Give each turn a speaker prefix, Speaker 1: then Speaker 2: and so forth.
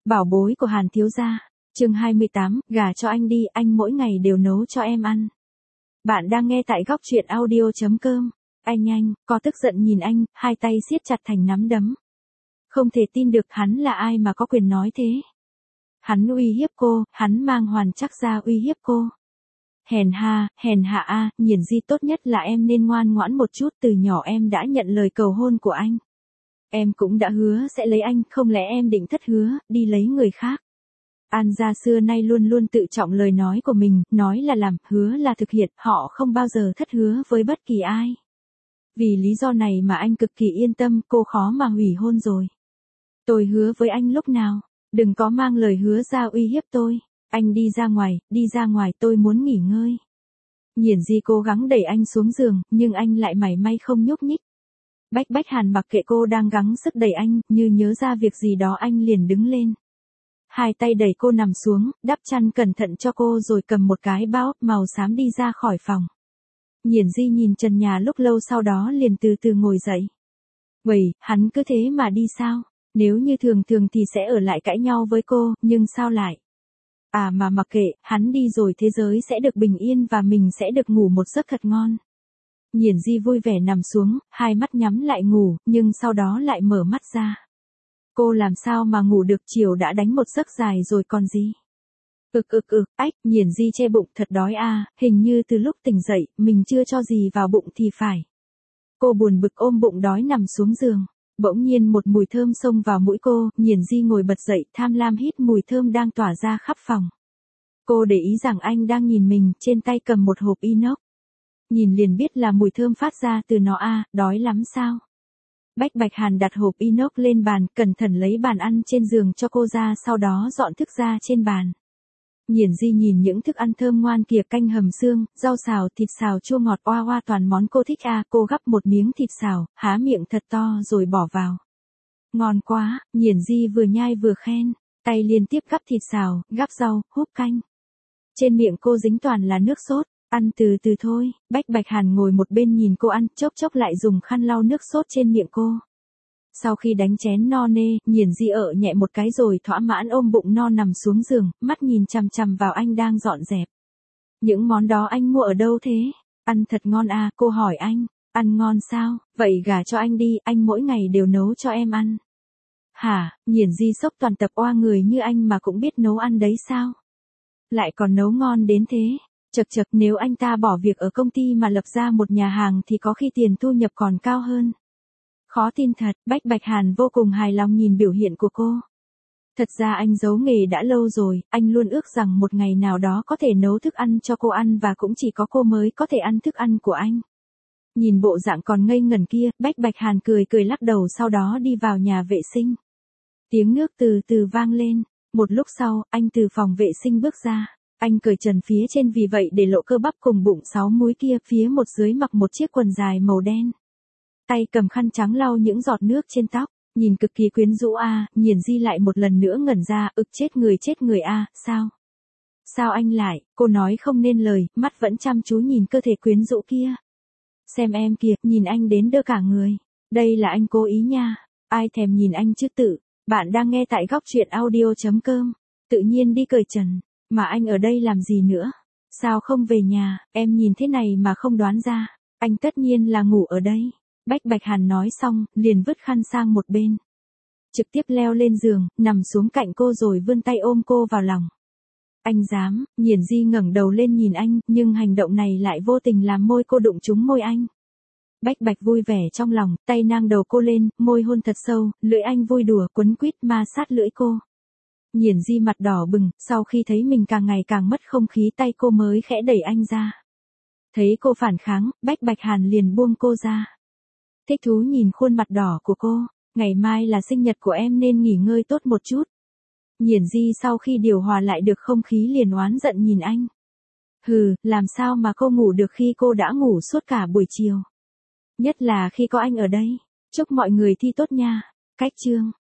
Speaker 1: Bảo bối của Hàn thiếu gia. Chương 28, gả cho anh đi, anh mỗi ngày đều nấu cho em ăn. Bạn đang nghe tại góc truyện audio.com. Anh, có tức giận nhìn anh, hai tay siết chặt thành nắm đấm. Không thể tin được hắn là ai mà có quyền nói thế. Hắn uy hiếp cô, hắn mang Hoàn Trác ra uy hiếp cô. Hèn hạ a, Nhiển Di, tốt nhất là em nên ngoan ngoãn một chút, từ nhỏ em đã nhận lời cầu hôn của anh. Em cũng đã hứa sẽ lấy anh, không lẽ em định thất hứa, đi lấy người khác. An gia xưa nay luôn luôn tự trọng lời nói của mình, nói là làm, hứa là thực hiện, họ không bao giờ thất hứa với bất kỳ ai. Vì lý do này mà anh cực kỳ yên tâm, cô khó mà hủy hôn rồi. Tôi hứa với anh lúc nào, đừng có mang lời hứa ra uy hiếp tôi. Anh đi ra ngoài, tôi muốn nghỉ ngơi. Nhiển Di cố gắng đẩy anh xuống giường, nhưng anh lại mảy may không nhúc nhích. Bách Hàn mặc kệ cô đang gắng sức đẩy anh, như nhớ ra việc gì đó anh liền đứng lên. Hai tay đẩy cô nằm xuống, đắp chăn cẩn thận cho cô rồi cầm một cái bao màu xám đi ra khỏi phòng. Nhiển Di nhìn trần nhà lúc lâu sau đó liền từ từ ngồi dậy. Vậy, hắn cứ thế mà đi sao? Nếu như thường thì sẽ ở lại cãi nhau với cô, nhưng sao lại? À mà mặc kệ, hắn đi rồi thế giới sẽ được bình yên và mình sẽ được ngủ một giấc thật ngon. Nhiển Di vui vẻ nằm xuống, hai mắt nhắm lại ngủ, nhưng sau đó lại mở mắt ra. Cô làm sao mà ngủ được, chiều đã đánh một giấc dài rồi còn gì. Nhiển Di che bụng, thật đói a, hình như từ lúc tỉnh dậy, mình chưa cho gì vào bụng thì phải. Cô buồn bực ôm bụng đói nằm xuống giường. Bỗng nhiên một mùi thơm xông vào mũi cô, Nhiển Di ngồi bật dậy, tham lam hít mùi thơm đang tỏa ra khắp phòng. Cô để ý rằng anh đang nhìn mình, trên tay cầm một hộp inox. Nhìn liền biết là mùi thơm phát ra từ nó a, đói lắm sao? Bách Hàn đặt hộp inox lên bàn, cẩn thận lấy bàn ăn trên giường cho cô ra, sau đó dọn thức ra trên bàn. Nhiển Di nhìn những thức ăn thơm ngoan kìa, canh hầm xương, rau xào, thịt xào chua ngọt oa toàn món cô thích a, cô gắp một miếng thịt xào, há miệng thật to rồi bỏ vào. Ngon quá, Nhiển Di vừa nhai vừa khen, tay liên tiếp gắp thịt xào, gắp rau, húp canh. Trên miệng cô dính toàn là nước sốt, ăn từ từ thôi. Bách Hàn ngồi một bên nhìn cô ăn, chốc lại dùng khăn lau nước sốt trên miệng cô. Sau khi đánh chén no nê, Nhiển Di ợ nhẹ một cái rồi thỏa mãn ôm bụng no nằm xuống giường, mắt nhìn chằm chằm vào anh đang dọn dẹp. Những món đó anh mua ở đâu thế? Ăn thật ngon à, cô hỏi anh. Ăn ngon sao? Vậy gả cho anh đi, anh mỗi ngày đều nấu cho em ăn. Hả? Nhiển Di sốc toàn tập, oa, người như anh mà cũng biết nấu ăn đấy sao? Lại còn nấu ngon đến thế. Chật, nếu anh ta bỏ việc ở công ty mà lập ra một nhà hàng thì có khi tiền thu nhập còn cao hơn. Khó tin thật, Bách Hàn vô cùng hài lòng nhìn biểu hiện của cô. Thật ra anh giấu nghề đã lâu rồi, anh luôn ước rằng một ngày nào đó có thể nấu thức ăn cho cô ăn và cũng chỉ có cô mới có thể ăn thức ăn của anh. Nhìn bộ dạng còn ngây ngẩn kia, Bách Hàn cười lắc đầu, sau đó đi vào nhà vệ sinh. Tiếng nước từ từ vang lên, một lúc sau, anh từ phòng vệ sinh bước ra. Anh cởi trần phía trên vì vậy để lộ cơ bắp cùng bụng 6 múi kia, phía một dưới mặc một chiếc quần dài màu đen. Tay cầm khăn trắng lau những giọt nước trên tóc, nhìn cực kỳ quyến rũ a. Nhiển Di lại một lần nữa ngẩn ra, chết người a, sao? Sao anh lại? Cô nói không nên lời, mắt vẫn chăm chú nhìn cơ thể quyến rũ kia. Xem em kìa, nhìn anh đến đơ cả người. Đây là anh cố ý nha, ai thèm nhìn anh chứ tự. Bạn đang nghe tại góc truyện audio.com. Tự nhiên đi cởi trần, mà anh ở đây làm gì nữa? Sao không về nhà, em nhìn thế này mà không đoán ra. Anh tất nhiên là ngủ ở đây. Bách Hàn nói xong, liền vứt khăn sang một bên. Trực tiếp leo lên giường, nằm xuống cạnh cô rồi vươn tay ôm cô vào lòng. Anh dám? Nhiển Di ngẩng đầu lên nhìn anh, nhưng hành động này lại vô tình làm môi cô đụng trúng môi anh. Bách vui vẻ trong lòng, tay nang đầu cô lên, môi hôn thật sâu, lưỡi anh vui đùa quấn quýt ma sát lưỡi cô. Nhiển Di mặt đỏ bừng, sau khi thấy mình càng ngày càng mất không khí, tay cô mới khẽ đẩy anh ra. Thấy cô phản kháng, Bách Hàn liền buông cô ra. Thích thú nhìn khuôn mặt đỏ của cô, ngày mai là sinh nhật của em nên nghỉ ngơi tốt một chút. Nhiển Di sau khi điều hòa lại được không khí liền oán giận nhìn anh. Làm sao mà cô ngủ được khi cô đã ngủ suốt cả buổi chiều. Nhất là khi có anh ở đây. Chúc mọi người thi tốt nha. Cách chương.